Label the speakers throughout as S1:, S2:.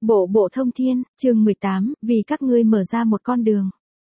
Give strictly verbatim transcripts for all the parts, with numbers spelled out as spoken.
S1: Bộ Bộ Thông Thiên, chương mười tám, vì các ngươi mở ra một con đường.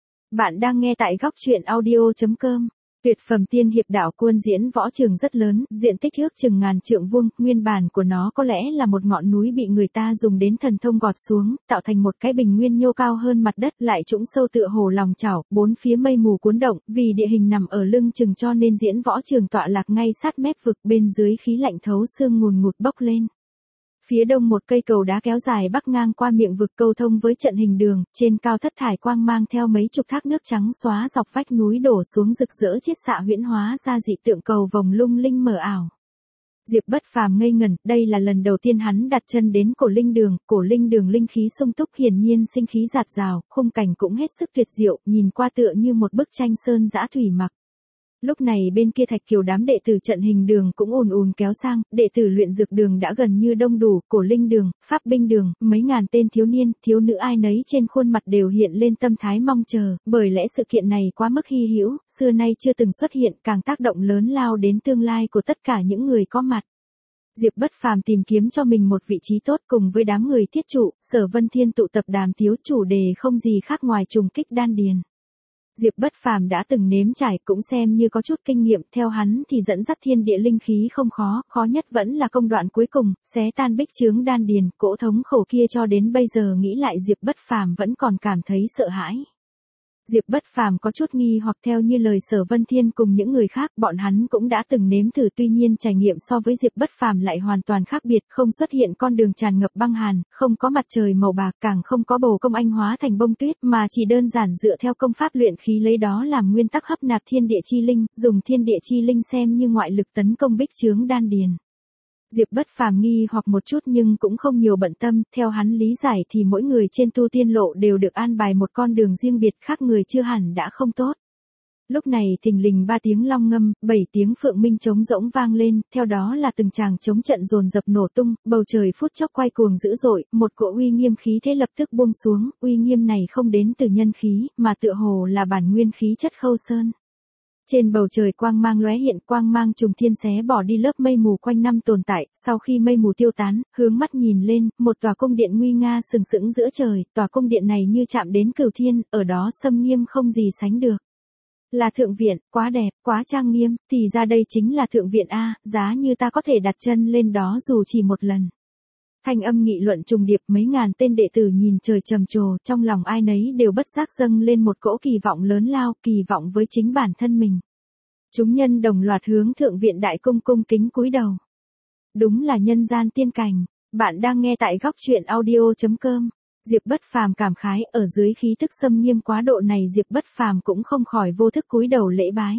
S1: Bạn đang nghe tại góc truyện audio chấm com. Tuyệt phẩm tiên hiệp đạo quân diễn võ trường rất lớn, diện tích ước chừng ngàn trượng vuông, nguyên bản của nó có lẽ là một ngọn núi bị người ta dùng đến thần thông gọt xuống, tạo thành một cái bình nguyên nhô cao hơn mặt đất, lại trũng sâu tựa hồ lòng chảo, bốn phía mây mù cuốn động, vì địa hình nằm ở lưng chừng cho nên diễn võ trường tọa lạc ngay sát mép vực, bên dưới khí lạnh thấu xương ngùn ngụt bốc lên. Phía đông một cây cầu đá kéo dài bắc ngang qua miệng vực câu thông với trận hình đường, trên cao thất thải quang mang theo mấy chục thác nước trắng xóa dọc vách núi đổ xuống rực rỡ chiết xạ huyễn hóa ra dị tượng cầu vồng lung linh mờ ảo. Diệp Bất Phàm ngây ngẩn, đây là lần đầu tiên hắn đặt chân đến cổ linh đường, cổ linh đường linh khí sung túc hiển nhiên sinh khí dạt dào, khung cảnh cũng hết sức tuyệt diệu, nhìn qua tựa như một bức tranh sơn dã thủy mặc. Lúc này bên kia Thạch Kiều đám đệ tử trận hình đường cũng ùn ùn kéo sang, đệ tử luyện dược đường đã gần như đông đủ, cổ linh đường, pháp binh đường, mấy ngàn tên thiếu niên, thiếu nữ ai nấy trên khuôn mặt đều hiện lên tâm thái mong chờ, bởi lẽ sự kiện này quá mức hy hữu, xưa nay chưa từng xuất hiện, càng tác động lớn lao đến tương lai của tất cả những người có mặt. Diệp Bất Phàm tìm kiếm cho mình một vị trí tốt cùng với đám người thiết trụ, Sở Vân Thiên tụ tập đàm tiếu, chủ đề không gì khác ngoài trùng kích đan điền. Diệp Bất Phàm đã từng nếm trải cũng xem như có chút kinh nghiệm, theo hắn thì dẫn dắt thiên địa linh khí không khó, khó nhất vẫn là công đoạn cuối cùng, xé tan bích chướng đan điền, cỗ thống khổ kia cho đến bây giờ nghĩ lại Diệp Bất Phàm vẫn còn cảm thấy sợ hãi. Diệp Bất Phàm có chút nghi hoặc theo như lời Sở Vân Thiên cùng những người khác, bọn hắn cũng đã từng nếm thử, tuy nhiên trải nghiệm so với Diệp Bất Phàm lại hoàn toàn khác biệt, không xuất hiện con đường tràn ngập băng hàn, không có mặt trời màu bạc, càng không có bồ công anh hóa thành bông tuyết, mà chỉ đơn giản dựa theo công pháp luyện khí lấy đó làm nguyên tắc hấp nạp thiên địa chi linh, dùng thiên địa chi linh xem như ngoại lực tấn công bích chướng đan điền. Diệp Bất Phàm nghi hoặc một chút nhưng cũng không nhiều bận tâm, theo hắn lý giải thì mỗi người trên tu tiên lộ đều được an bài một con đường riêng biệt, khác người chưa hẳn đã không tốt. Lúc này thình lình ba tiếng long ngâm, bảy tiếng phượng minh trống rỗng vang lên, theo đó là từng tràng trống trận dồn dập nổ tung, bầu trời phút chốc quay cuồng dữ dội, một cỗ uy nghiêm khí thế lập tức buông xuống, uy nghiêm này không đến từ nhân khí, mà tựa hồ là bản nguyên khí chất Khâu Sơn. Trên bầu trời quang mang lóe hiện, quang mang trùng thiên xé bỏ đi lớp mây mù quanh năm tồn tại, sau khi mây mù tiêu tán, hướng mắt nhìn lên, một tòa cung điện nguy nga sừng sững giữa trời, tòa cung điện này như chạm đến cửu thiên, ở đó xâm nghiêm không gì sánh được. Là thượng viện, quá đẹp, quá trang nghiêm, thì ra đây chính là thượng viện a, giá như ta có thể đặt chân lên đó dù chỉ một lần. Thanh âm nghị luận trùng điệp, mấy ngàn tên đệ tử nhìn trời trầm trồ, trong lòng ai nấy đều bất giác dâng lên một cỗ kỳ vọng lớn lao, kỳ vọng với chính bản thân mình. Chúng nhân đồng loạt hướng thượng viện đại cung cung kính cúi đầu. Đúng là nhân gian tiên cảnh, bạn đang nghe tại góc truyện audio chấm com. Diệp Bất Phàm cảm khái, ở dưới khí tức xâm nghiêm quá độ này Diệp Bất Phàm cũng không khỏi vô thức cúi đầu lễ bái.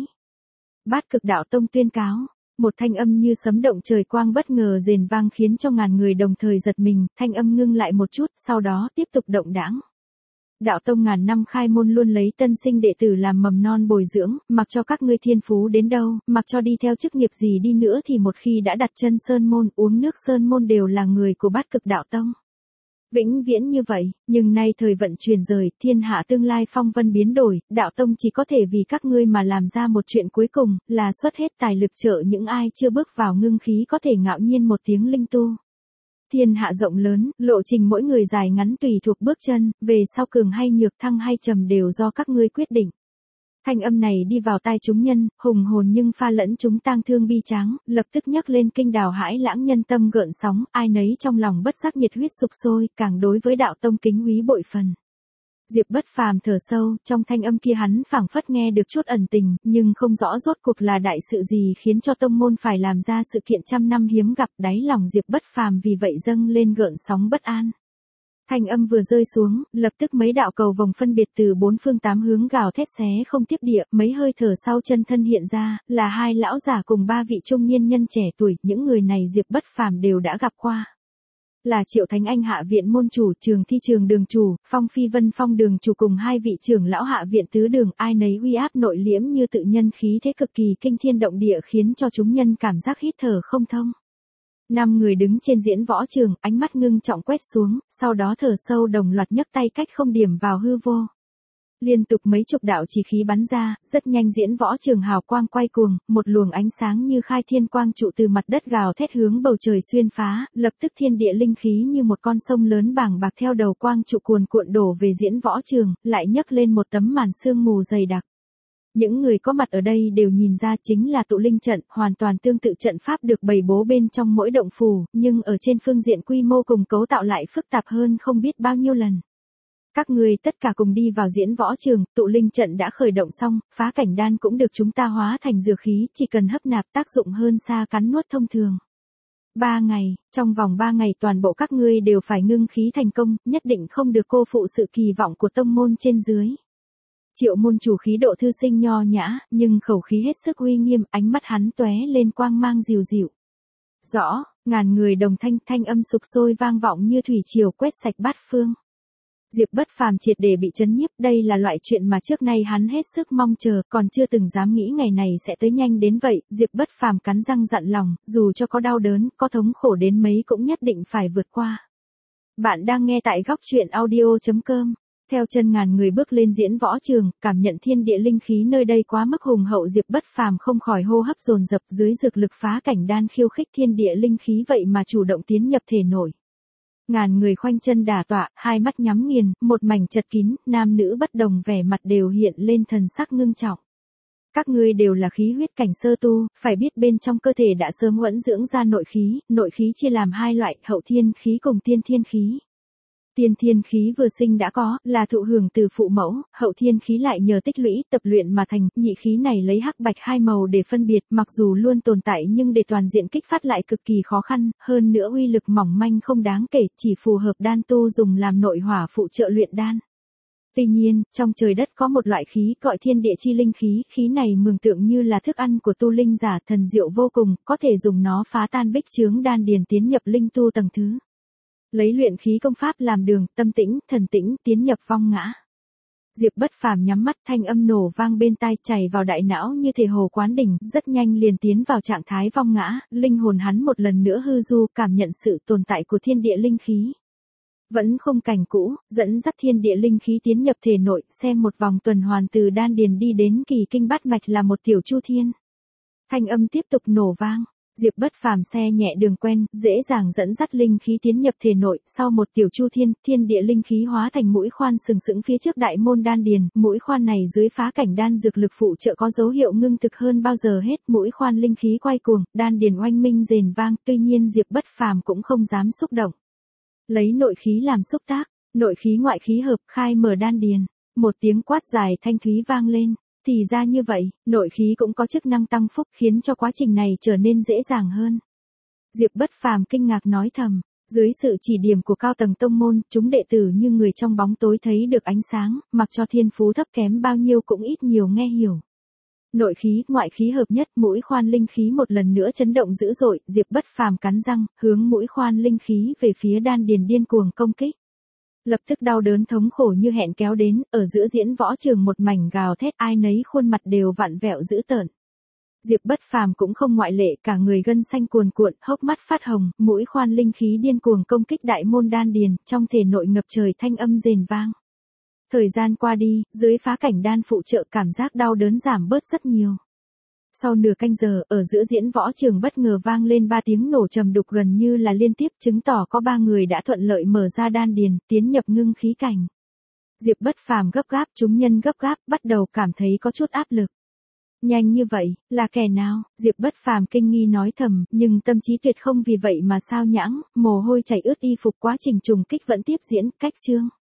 S1: Bát Cực Đạo Tông tuyên cáo. Một thanh âm như sấm động trời quang bất ngờ rền vang khiến cho ngàn người đồng thời giật mình, thanh âm ngưng lại một chút, sau đó tiếp tục động đãng. Đạo tông ngàn năm khai môn luôn lấy tân sinh đệ tử làm mầm non bồi dưỡng, mặc cho các ngươi thiên phú đến đâu, mặc cho đi theo chức nghiệp gì đi nữa thì một khi đã đặt chân sơn môn, uống nước sơn môn đều là người của Bát Cực Đạo Tông. Vĩnh viễn như vậy, nhưng nay thời vận chuyển rời, thiên hạ tương lai phong vân biến đổi, đạo tông chỉ có thể vì các ngươi mà làm ra một chuyện cuối cùng, là xuất hết tài lực trợ những ai chưa bước vào ngưng khí có thể ngạo nhiên một tiếng linh tu. Thiên hạ rộng lớn, lộ trình mỗi người dài ngắn tùy thuộc bước chân, về sau cường hay nhược, thăng hay trầm đều do các ngươi quyết định. Thanh âm này đi vào tai chúng nhân, hùng hồn nhưng pha lẫn chúng tang thương bi tráng, lập tức nhắc lên kinh đào hãi lãng nhân tâm gợn sóng, ai nấy trong lòng bất giác nhiệt huyết sục sôi, càng đối với đạo tông kính úy bội phần. Diệp Bất Phàm thở sâu, trong thanh âm kia hắn phảng phất nghe được chút ẩn tình, nhưng không rõ rốt cuộc là đại sự gì khiến cho tông môn phải làm ra sự kiện trăm năm hiếm gặp, đáy lòng Diệp Bất Phàm vì vậy dâng lên gợn sóng bất an. Thanh âm vừa rơi xuống, lập tức mấy đạo cầu vồng phân biệt từ bốn phương tám hướng gào thét xé không tiếp địa, mấy hơi thở sau chân thân hiện ra, là hai lão giả cùng ba vị trung niên nhân trẻ tuổi, những người này Diệp Bất Phàm đều đã gặp qua. Là Triệu Thánh Anh hạ viện môn chủ, Trường Thi Trường đường chủ, Phong Phi Vân Phong đường chủ cùng hai vị trưởng lão hạ viện tứ đường, ai nấy uy áp nội liễm như tự nhân khí thế cực kỳ kinh thiên động địa khiến cho chúng nhân cảm giác hít thở không thông. Năm người đứng trên diễn võ trường, ánh mắt ngưng trọng quét xuống, sau đó thở sâu đồng loạt nhấc tay cách không điểm vào hư vô. Liên tục mấy chục đạo chỉ khí bắn ra, rất nhanh diễn võ trường hào quang quay cuồng, một luồng ánh sáng như khai thiên quang trụ từ mặt đất gào thét hướng bầu trời xuyên phá, lập tức thiên địa linh khí như một con sông lớn bàng bạc theo đầu quang trụ cuồn cuộn đổ về diễn võ trường, lại nhấc lên một tấm màn sương mù dày đặc. Những người có mặt ở đây đều nhìn ra chính là tụ linh trận, hoàn toàn tương tự trận pháp được bày bố bên trong mỗi động phủ, nhưng ở trên phương diện quy mô cùng cấu tạo lại phức tạp hơn không biết bao nhiêu lần. Các người tất cả cùng đi vào diễn võ trường, tụ linh trận đã khởi động xong, phá cảnh đan cũng được chúng ta hóa thành dược khí, chỉ cần hấp nạp tác dụng hơn xa cắn nuốt thông thường. Ba ngày, trong vòng ba ngày toàn bộ các ngươi đều phải ngưng khí thành công, nhất định không được cô phụ sự kỳ vọng của tông môn trên dưới. Triệu môn chủ khí độ thư sinh nho nhã, nhưng khẩu khí hết sức uy nghiêm, ánh mắt hắn tóe lên quang mang dịu dịu. Rõ, ngàn người đồng thanh, thanh âm sục sôi vang vọng như thủy triều quét sạch bát phương. Diệp Bất Phàm triệt để bị chấn nhiếp, đây là loại chuyện mà trước nay hắn hết sức mong chờ, còn chưa từng dám nghĩ ngày này sẽ tới nhanh đến vậy. Diệp Bất Phàm cắn răng dặn lòng, dù cho có đau đớn, có thống khổ đến mấy cũng nhất định phải vượt qua. Bạn đang nghe tại góc truyện audio chấm com. Theo chân ngàn người bước lên diễn võ trường, cảm nhận thiên địa linh khí nơi đây quá mức hùng hậu, Diệp Bất Phàm không khỏi hô hấp dồn dập, dưới dược lực phá cảnh đan khiêu khích thiên địa linh khí vậy mà chủ động tiến nhập thể nội. Ngàn người khoanh chân đả tọa, hai mắt nhắm nghiền, một mảnh chật kín, nam nữ bất đồng vẻ mặt đều hiện lên thần sắc ngưng trọng. Các ngươi đều là khí huyết cảnh sơ tu, phải biết bên trong cơ thể đã sớm uẩn dưỡng ra nội khí, nội khí chia làm hai loại, hậu thiên khí cùng tiên thiên khí. Tiên thiên khí vừa sinh đã có, là thụ hưởng từ phụ mẫu, hậu thiên khí lại nhờ tích lũy, tập luyện mà thành, nhị khí này lấy hắc bạch hai màu để phân biệt, mặc dù luôn tồn tại nhưng để toàn diện kích phát lại cực kỳ khó khăn, hơn nữa uy lực mỏng manh không đáng kể, chỉ phù hợp đan tu dùng làm nội hỏa phụ trợ luyện đan. Tuy nhiên, trong trời đất có một loại khí gọi thiên địa chi linh khí, khí này mường tượng như là thức ăn của tu linh giả, thần diệu vô cùng, có thể dùng nó phá tan bích chướng đan điền tiến nhập linh tu tầng thứ. Lấy luyện khí công pháp làm đường, tâm tĩnh, thần tĩnh, tiến nhập vong ngã. Diệp Bất Phàm nhắm mắt, thanh âm nổ vang bên tai, chảy vào đại não như thể hồ quán đỉnh, rất nhanh liền tiến vào trạng thái vong ngã, linh hồn hắn một lần nữa hư du, cảm nhận sự tồn tại của thiên địa linh khí. Vẫn không cảnh cũ, dẫn dắt thiên địa linh khí tiến nhập thể nội, xem một vòng tuần hoàn từ đan điền đi đến kỳ kinh bát mạch là một tiểu chu thiên. Thanh âm tiếp tục nổ vang. Diệp Bất Phàm xe nhẹ đường quen, dễ dàng dẫn dắt linh khí tiến nhập thể nội, sau một tiểu chu thiên, thiên địa linh khí hóa thành mũi khoan sừng sững phía trước đại môn đan điền, mũi khoan này dưới phá cảnh đan dược lực phụ trợ có dấu hiệu ngưng thực hơn bao giờ hết, mũi khoan linh khí quay cuồng, đan điền oanh minh rền vang, tuy nhiên Diệp Bất Phàm cũng không dám xúc động. Lấy nội khí làm xúc tác, nội khí ngoại khí hợp, khai mở đan điền, một tiếng quát dài thanh thúy vang lên. Thì ra như vậy, nội khí cũng có chức năng tăng phúc, khiến cho quá trình này trở nên dễ dàng hơn. Diệp Bất Phàm kinh ngạc nói thầm, dưới sự chỉ điểm của cao tầng tông môn, chúng đệ tử như người trong bóng tối thấy được ánh sáng, mặc cho thiên phú thấp kém bao nhiêu cũng ít nhiều nghe hiểu. Nội khí, ngoại khí hợp nhất, mũi khoan linh khí một lần nữa chấn động dữ dội, Diệp Bất Phàm cắn răng, hướng mũi khoan linh khí về phía đan điền điên cuồng công kích. Lập tức đau đớn thống khổ như hẹn kéo đến, ở giữa diễn võ trường một mảnh gào thét, ai nấy khuôn mặt đều vặn vẹo dữ tợn. Diệp Bất Phàm cũng không ngoại lệ, cả người gân xanh cuồn cuộn, hốc mắt phát hồng, mũi khoan linh khí điên cuồng công kích đại môn đan điền, trong thể nội ngập trời thanh âm rền vang. Thời gian qua đi, dưới phá cảnh đan phụ trợ cảm giác đau đớn giảm bớt rất nhiều. Sau nửa canh giờ, ở giữa diễn võ trường bất ngờ vang lên ba tiếng nổ trầm đục gần như là liên tiếp, chứng tỏ có ba người đã thuận lợi mở ra đan điền, tiến nhập ngưng khí cảnh. Diệp Bất Phàm gấp gáp, chúng nhân gấp gáp, bắt đầu cảm thấy có chút áp lực. Nhanh như vậy, là kẻ nào? Diệp Bất Phàm kinh nghi nói thầm, nhưng tâm trí tuyệt không vì vậy mà sao nhãng, mồ hôi chảy ướt y phục, quá trình trùng kích vẫn tiếp diễn, cách chương.